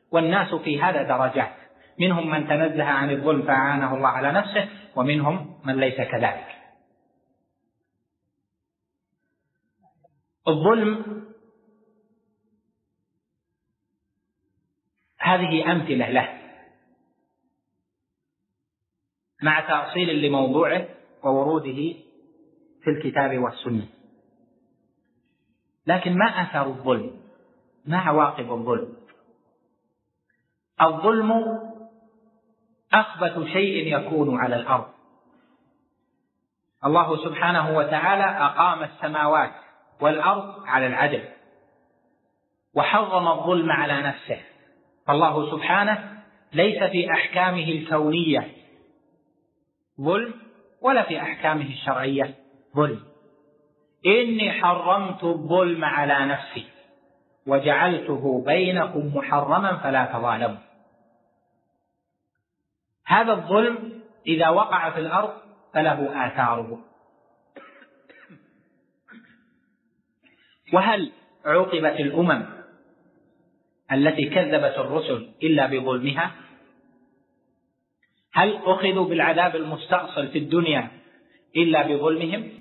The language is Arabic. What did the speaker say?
والناس في هذا درجات، منهم من تنزه عن الظلم فأعانه الله على نفسه، ومنهم من ليس كذلك. الظلم هذه أمثلة له مع تأصيل لموضوعه ووروده في الكتاب والسنة. لكن ما أثر الظلم؟ ما عواقب الظلم؟ الظلم أخبث شيء يكون على الأرض. الله سبحانه وتعالى أقام السماوات والأرض على العدل، وحرم الظلم على نفسه. فالله سبحانه ليس في أحكامه الكونية ظلم ولا في أحكامه الشرعية ظلم. إني حرمت الظلم على نفسي وجعلته بينكم محرما فلا تظالموا. هذا الظلم إذا وقع في الأرض فله آثاره. وهل عوقبت الأمم التي كذبت الرسل إلا بظلمها؟ هل أخذوا بالعذاب المستأصل في الدنيا إلا بظلمهم؟